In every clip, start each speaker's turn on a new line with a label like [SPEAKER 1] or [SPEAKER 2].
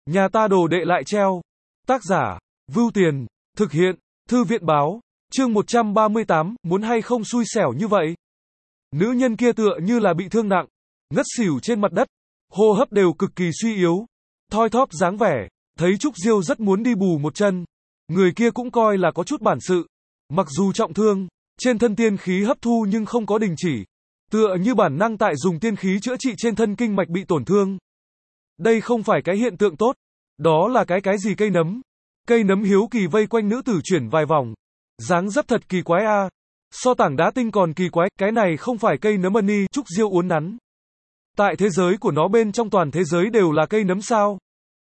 [SPEAKER 1] Nhà ta đồ đệ lại treo. Tác giả, Vưu Tiền, thực hiện, Thư viện báo, chương 138, muốn hay không xui xẻo như vậy. Nữ nhân kia tựa như là bị thương nặng, ngất xỉu trên mặt đất, hô hấp đều cực kỳ suy yếu, thoi thóp dáng vẻ, thấy Trúc Diêu rất muốn đi bù một chân. Người kia cũng coi là có chút bản sự, mặc dù trọng thương, trên thân tiên khí hấp thu nhưng không có đình chỉ, tựa như bản năng tại dùng tiên khí chữa trị trên thân kinh mạch bị tổn thương. Đây không phải cái hiện tượng tốt, đó là cái gì cây nấm. Cây nấm hiếu kỳ vây quanh nữ tử chuyển vài vòng, dáng dấp thật kỳ quái a. So tảng đá tinh còn kỳ quái, cái này không phải cây nấm mani. Trúc Diêu uốn nắn. Tại thế giới của nó bên trong toàn thế giới đều là cây nấm sao?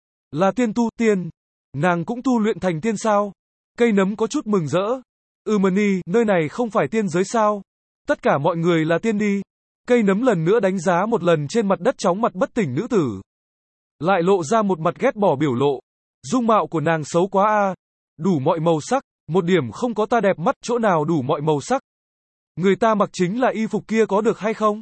[SPEAKER 1] Là tiên tu, tiên. Nàng cũng tu luyện thành tiên sao? Cây nấm có chút mừng rỡ. Mani, nơi này không phải tiên giới sao? Tất cả mọi người là tiên đi. Cây nấm lần nữa đánh giá một lần trên mặt đất chóng mặt bất tỉnh nữ tử. Lại lộ ra một mặt ghét bỏ biểu lộ. Dung mạo của nàng xấu quá a, đủ mọi màu sắc, một điểm không có ta đẹp mắt, chỗ nào đủ mọi màu sắc. Người ta mặc chính là y phục kia có được hay không?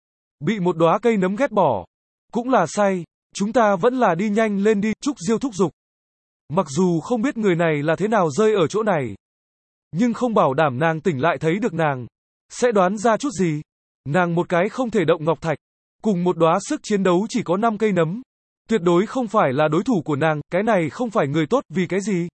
[SPEAKER 1] Bị một đóa cây nấm ghét bỏ, cũng là say, chúng ta vẫn là đi nhanh lên đi. Trúc Diêu thúc giục. Mặc dù không biết người này là thế nào rơi ở chỗ này, nhưng không bảo đảm nàng tỉnh lại thấy được nàng, sẽ đoán ra chút gì. Nàng một cái không thể động ngọc thạch, cùng một đóa sức chiến đấu chỉ có 5 cây nấm. Tuyệt đối không phải là đối thủ của nàng, cái này không phải người tốt, vì cái gì?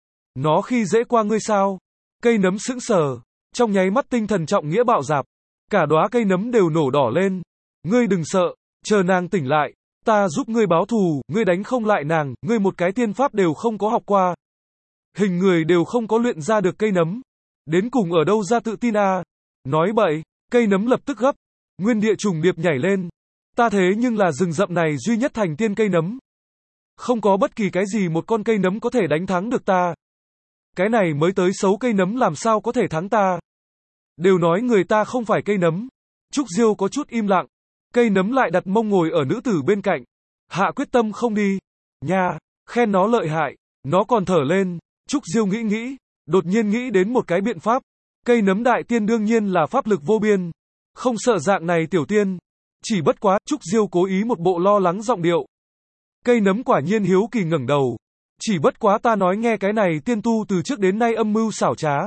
[SPEAKER 1] Nó khi dễ qua ngươi sao? Cây nấm sững sờ, trong nháy mắt tinh thần trọng nghĩa bạo dạp, cả đóa cây nấm đều nổ đỏ lên. Ngươi đừng sợ, chờ nàng tỉnh lại, ta giúp ngươi báo thù, ngươi đánh không lại nàng, ngươi một cái tiên pháp đều không có học qua. Hình người đều không có luyện ra được cây nấm. Đến cùng ở đâu ra tự tin a? Nói bậy, cây nấm lập tức gấp, nguyên địa trùng điệp nhảy lên. Ta thế nhưng là rừng rậm này duy nhất thành tiên cây nấm. Không có bất kỳ cái gì một con cây nấm có thể đánh thắng được ta. Cái này mới tới xấu cây nấm làm sao có thể thắng ta. Đều nói người ta không phải cây nấm. Trúc Diêu có chút im lặng. Cây nấm lại đặt mông ngồi ở nữ tử bên cạnh. Hạ quyết tâm không đi. Nha, khen nó lợi hại. Nó còn thở lên. Trúc Diêu nghĩ, đột nhiên nghĩ đến một cái biện pháp. Cây nấm đại tiên đương nhiên là pháp lực vô biên. Không sợ dạng này tiểu tiên. Chỉ bất quá, Trúc Diêu cố ý một bộ lo lắng giọng điệu. Cây nấm quả nhiên hiếu kỳ ngẩng đầu. Chỉ bất quá ta nói nghe cái này tiên tu từ trước đến nay âm mưu xảo trá.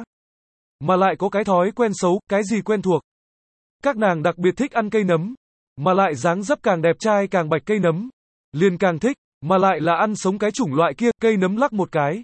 [SPEAKER 1] Mà lại có cái thói quen xấu, cái gì quen thuộc. Các nàng đặc biệt thích ăn cây nấm. Mà lại dáng dấp càng đẹp trai càng bạch cây nấm. Liền càng thích, mà lại là ăn sống cái chủng loại kia, cây nấm lắc một cái.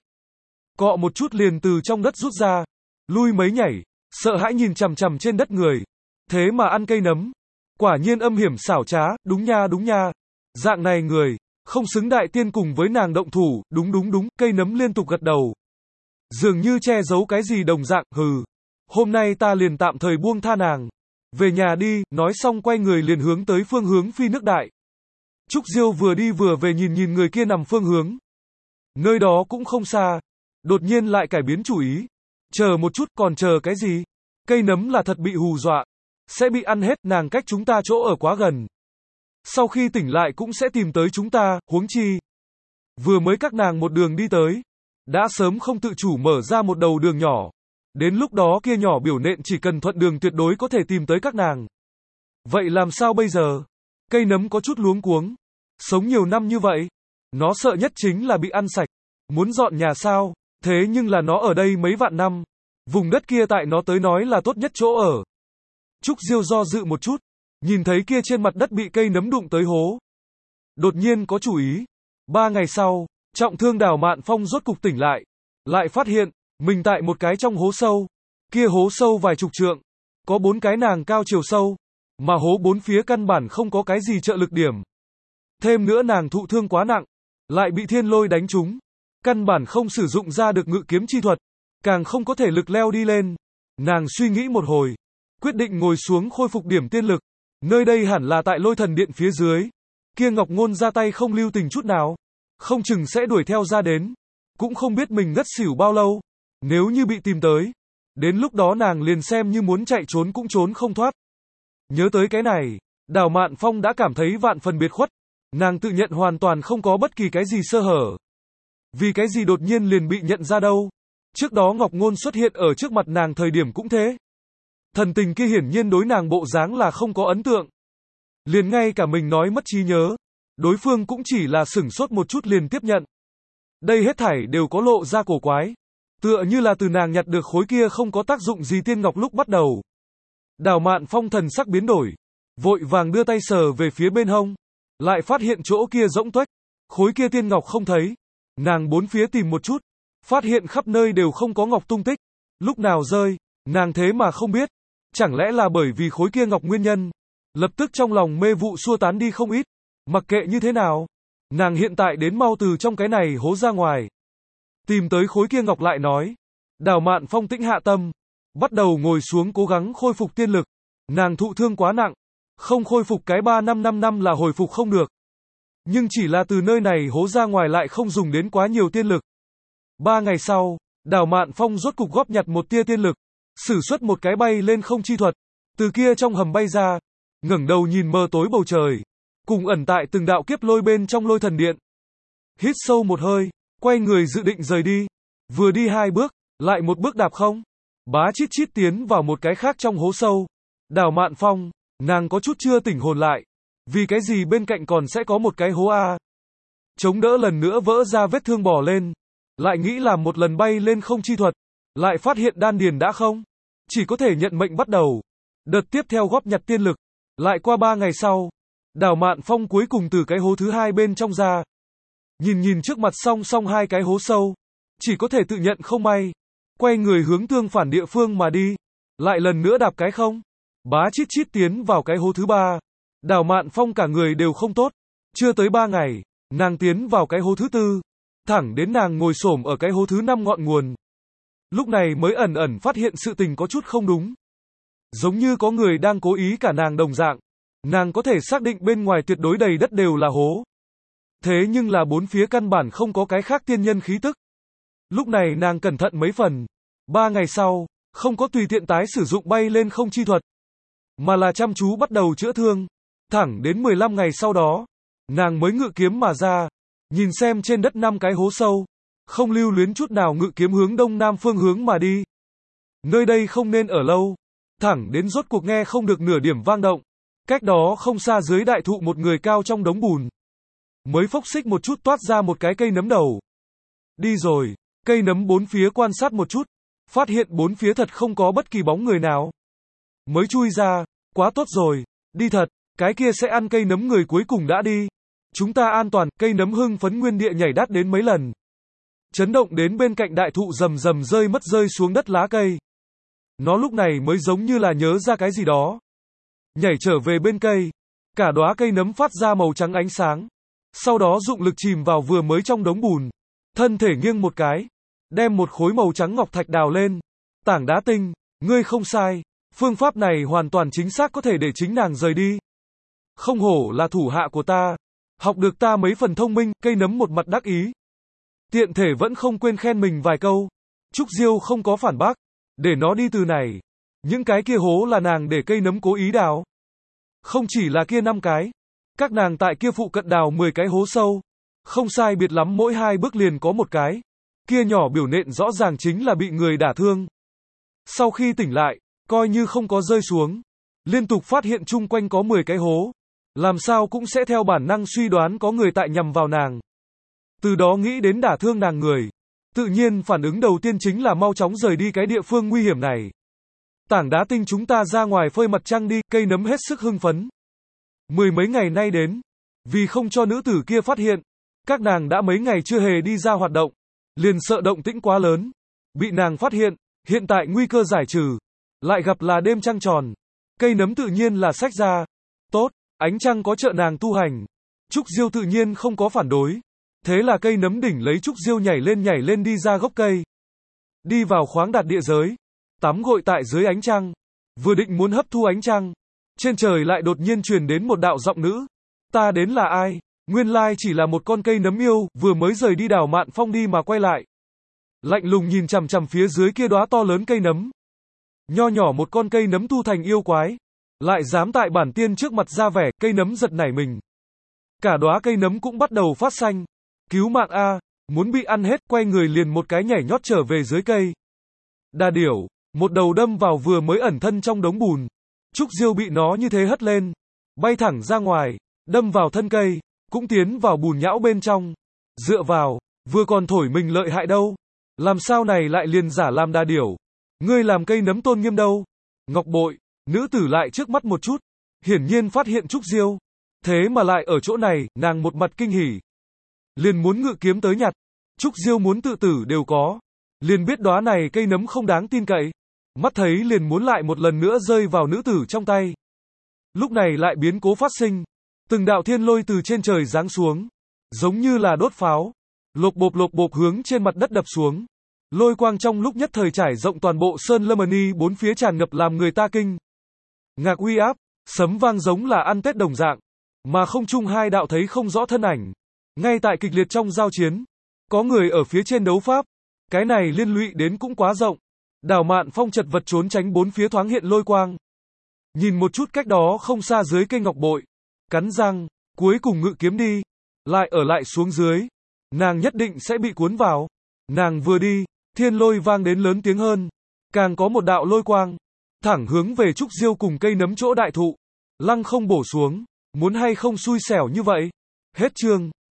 [SPEAKER 1] Cọ một chút liền từ trong đất rút ra. Lui mấy nhảy, sợ hãi nhìn chằm chằm trên đất người. Thế mà ăn cây nấm. Quả nhiên âm hiểm xảo trá, đúng nha. Dạng này người, không xứng đại tiên cùng với nàng động thủ, đúng, cây nấm liên tục gật đầu. Dường như che giấu cái gì đồng dạng, hừ. Hôm nay ta liền tạm thời buông tha nàng. Về nhà đi, nói xong quay người liền hướng tới phương hướng Phi Nước Đại. Trúc Diêu vừa đi vừa về nhìn người kia nằm phương hướng. Nơi đó cũng không xa. Đột nhiên lại cải biến chủ ý. Chờ một chút, còn chờ cái gì? Cây nấm là thật bị hù dọa. Sẽ bị ăn hết, nàng cách chúng ta chỗ ở quá gần. Sau khi tỉnh lại cũng sẽ tìm tới chúng ta, huống chi. Vừa mới các nàng một đường đi tới. Đã sớm không tự chủ mở ra một đầu đường nhỏ. Đến lúc đó kia nhỏ biểu nện chỉ cần thuận đường tuyệt đối có thể tìm tới các nàng. Vậy làm sao bây giờ? Cây nấm có chút luống cuống. Sống nhiều năm như vậy. Nó sợ nhất chính là bị ăn sạch. Muốn dọn nhà sao? Thế nhưng là nó ở đây mấy vạn năm. Vùng đất kia tại nó tới nói là tốt nhất chỗ ở. Trúc Diêu do dự một chút, nhìn thấy kia trên mặt đất bị cây nấm đụng tới hố. Đột nhiên có chủ ý. 3 ngày sau, trọng thương Đào Mạn Phong rốt cục tỉnh lại. Lại phát hiện, mình tại một cái trong hố sâu. Kia hố sâu vài chục trượng. Có 4 cái nàng cao chiều sâu. Mà hố 4 phía căn bản không có cái gì trợ lực điểm. Thêm nữa nàng thụ thương quá nặng. Lại bị thiên lôi đánh trúng. Căn bản không sử dụng ra được ngự kiếm chi thuật. Càng không có thể lực leo đi lên. Nàng suy nghĩ một hồi. Quyết định ngồi xuống khôi phục điểm tiên lực. Nơi đây hẳn là tại Lôi Thần Điện phía dưới. Kia Ngọc Ngôn ra tay không lưu tình chút nào. Không chừng sẽ đuổi theo ra đến. Cũng không biết mình ngất xỉu bao lâu. Nếu như bị tìm tới. Đến lúc đó nàng liền xem như muốn chạy trốn cũng trốn không thoát. Nhớ tới cái này. Đào Mạn Phong đã cảm thấy vạn phần biệt khuất. Nàng tự nhận hoàn toàn không có bất kỳ cái gì sơ hở. Vì cái gì đột nhiên liền bị nhận ra đâu. Trước đó Ngọc Ngôn xuất hiện ở trước mặt nàng thời điểm cũng thế. Thần tình kia hiển nhiên đối nàng bộ dáng là không có ấn tượng. Liền ngay cả mình nói mất trí nhớ. Đối phương cũng chỉ là sửng sốt một chút liền tiếp nhận. Đây hết thảy đều có lộ ra cổ quái. Tựa như là từ nàng nhặt được khối kia không có tác dụng gì tiên ngọc lúc bắt đầu. Đào Mạn Phong thần sắc biến đổi. Vội vàng đưa tay sờ về phía bên hông. Lại phát hiện chỗ kia rỗng tuếch. Khối kia tiên ngọc không thấy. Nàng bốn phía tìm một chút. Phát hiện khắp nơi đều không có ngọc tung tích. Lúc nào rơi, nàng thế mà không biết. Chẳng lẽ là bởi vì khối kia ngọc nguyên nhân. Lập tức trong lòng mê vụ xua tán đi không ít. Mặc kệ như thế nào, nàng hiện tại đến mau từ trong cái này hố ra ngoài. Tìm tới khối kia ngọc lại nói. Đào Mạn Phong tĩnh hạ tâm. Bắt đầu ngồi xuống cố gắng khôi phục tiên lực. Nàng thụ thương quá nặng. Không khôi phục cái 3-5 năm là hồi phục không được. Nhưng chỉ là từ nơi này hố ra ngoài lại không dùng đến quá nhiều tiên lực. 3 ngày sau, Đào Mạn Phong rốt cục góp nhặt một tia tiên lực. Sử xuất một cái bay lên không chi thuật. Từ kia trong hầm bay ra. Ngẩng đầu nhìn mờ tối bầu trời. Cùng ẩn tại từng đạo kiếp lôi bên trong lôi thần điện. Hít sâu một hơi. Quay người dự định rời đi. Vừa đi 2 bước. Lại một bước đạp không. Bá chít chít tiến vào một cái khác trong hố sâu. Đào Mạn Phong. Nàng có chút chưa tỉnh hồn lại. Vì cái gì bên cạnh còn sẽ có một cái hố A. Chống đỡ lần nữa vỡ ra vết thương bò lên. Lại nghĩ làm một lần bay lên không chi thuật. Lại phát hiện đan điền đã không. Chỉ có thể nhận mệnh bắt đầu. Đợt tiếp theo góp nhặt tiên lực. Lại qua 3 ngày sau. Đào Mạn Phong cuối cùng từ cái hố thứ 2 bên trong ra. Nhìn trước mặt song song 2 cái hố sâu. Chỉ có thể tự nhận không may. Quay người hướng tương phản địa phương mà đi. Lại lần nữa đạp cái không. Bá chít chít tiến vào cái hố thứ 3. Đào Mạn Phong cả người đều không tốt. Chưa tới 3 ngày. Nàng tiến vào cái hố thứ 4. Thẳng đến nàng ngồi xổm ở cái hố thứ 5 ngọn nguồn. Lúc này mới ẩn ẩn phát hiện sự tình có chút không đúng. Giống như có người đang cố ý cả nàng đồng dạng. Nàng có thể xác định bên ngoài tuyệt đối đầy đất đều là hố. Thế nhưng là bốn phía căn bản không có cái khác tiên nhân khí tức. Lúc này nàng cẩn thận mấy phần. 3 ngày sau, không có tùy tiện tái sử dụng bay lên không chi thuật. Mà là chăm chú bắt đầu chữa thương. Thẳng đến 15 ngày sau đó. Nàng mới ngự kiếm mà ra. Nhìn xem trên đất 5 cái hố sâu. Không lưu luyến chút nào ngự kiếm hướng đông nam phương hướng mà đi. Nơi đây không nên ở lâu. Thẳng đến rốt cuộc nghe không được nửa điểm vang động. Cách đó không xa dưới đại thụ một người cao trong đống bùn. Mới phốc xích một chút toát ra một cái cây nấm đầu. Đi rồi, cây nấm bốn phía quan sát một chút. Phát hiện bốn phía thật không có bất kỳ bóng người nào. Mới chui ra, quá tốt rồi, đi thật, cái kia sẽ ăn cây nấm người cuối cùng đã đi. Chúng ta an toàn, cây nấm hưng phấn nguyên địa nhảy đắt đến mấy lần. Chấn động đến bên cạnh đại thụ rầm rầm rơi xuống đất lá cây. Nó lúc này mới giống như là nhớ ra cái gì đó. Nhảy trở về bên cây. Cả đóa cây nấm phát ra màu trắng ánh sáng. Sau đó dụng lực chìm vào vừa mới trong đống bùn. Thân thể nghiêng một cái. Đem một khối màu trắng ngọc thạch đào lên. Tảng đá tinh, ngươi không sai. Phương pháp này hoàn toàn chính xác có thể để chính nàng rời đi. Không hổ là thủ hạ của ta. Học được ta mấy phần thông minh, cây nấm một mặt đắc ý. Tiện thể vẫn không quên khen mình vài câu. Trúc Diêu không có phản bác. Để nó đi từ này. Những cái kia hố là nàng để cây nấm cố ý đào. Không chỉ là kia 5 cái. Các nàng tại kia phụ cận đào 10 cái hố sâu. Không sai biệt lắm mỗi 2 bước liền có một cái. Kia nhỏ biểu nện rõ ràng chính là bị người đả thương. Sau khi tỉnh lại, coi như không có rơi xuống. Liên tục phát hiện chung quanh có 10 cái hố. Làm sao cũng sẽ theo bản năng suy đoán có người tại nhằm vào nàng. Từ đó nghĩ đến đả thương nàng người. Tự nhiên phản ứng đầu tiên chính là mau chóng rời đi cái địa phương nguy hiểm này. Tảng đá tinh chúng ta ra ngoài phơi mặt trăng đi, cây nấm hết sức hưng phấn. 10 mấy ngày nay đến, vì không cho nữ tử kia phát hiện, các nàng đã mấy ngày chưa hề đi ra hoạt động, liền sợ động tĩnh quá lớn, bị nàng phát hiện, hiện tại nguy cơ giải trừ, lại gặp là đêm trăng tròn, cây nấm tự nhiên là xách ra, tốt, ánh trăng có trợ nàng tu hành, Trúc Diêu tự nhiên không có phản đối, thế là cây nấm đỉnh lấy Trúc Diêu nhảy lên đi ra gốc cây, đi vào khoáng đạt địa giới, tắm gội tại dưới ánh trăng, vừa định muốn hấp thu ánh trăng, trên trời lại đột nhiên truyền đến một đạo giọng nữ, ta đến là ai? Nguyên lai chỉ là một con cây nấm yêu, vừa mới rời đi Đào Mạn Phong đi mà quay lại. Lạnh lùng nhìn chằm chằm phía dưới kia đóa to lớn cây nấm. Nho nhỏ một con cây nấm tu thành yêu quái, lại dám tại bản tiên trước mặt ra vẻ, cây nấm giật nảy mình. Cả đóa cây nấm cũng bắt đầu phát xanh. Cứu mạng a, muốn bị ăn hết, quay người liền một cái nhảy nhót trở về dưới cây. Đà điểu, một đầu đâm vào vừa mới ẩn thân trong đống bùn. Trúc Diêu bị nó như thế hất lên, bay thẳng ra ngoài, đâm vào thân cây. cũng tiến vào bùn nhão bên trong. Dựa vào, vừa còn thổi mình lợi hại đâu. Làm sao này lại liền giả làm đa điểu. Ngươi làm cây nấm tôn nghiêm đâu. Ngọc bội, nữ tử lại trước mắt một chút. Hiển nhiên phát hiện Trúc Diêu. Thế mà lại ở chỗ này, nàng một mặt kinh hỉ. Liền muốn ngự kiếm tới nhặt. Trúc Diêu muốn tự tử đều có. Liền biết đóa này cây nấm không đáng tin cậy. Mắt thấy liền muốn lại một lần nữa rơi vào nữ tử trong tay. Lúc này lại biến cố phát sinh. Từng đạo thiên lôi từ trên trời giáng xuống. Giống như là đốt pháo. Lộp bộp hướng trên mặt đất đập xuống. Lôi quang trong lúc nhất thời trải rộng toàn bộ Sơn Lâm Ni, bốn phía tràn ngập làm người ta kinh ngạc uy áp, sấm vang giống là ăn Tết đồng dạng, mà không trung hai đạo thấy không rõ thân ảnh. Ngay tại kịch liệt trong giao chiến, có người ở phía trên đấu pháp, cái này liên lụy đến cũng quá rộng. Đào Mạn Phong chật vật trốn tránh bốn phía thoáng hiện lôi quang. Nhìn một chút cách đó không xa dưới cây ngọc bội, cắn răng, cuối cùng ngự kiếm đi, lại ở lại xuống dưới. Nàng nhất định sẽ bị cuốn vào. Nàng vừa đi, thiên lôi vang đến lớn tiếng hơn. Càng có một đạo lôi quang, thẳng hướng về Trúc Diêu cùng cây nấm chỗ đại thụ. Lăng không bổ xuống, muốn hay không xui xẻo như vậy. Hết chương.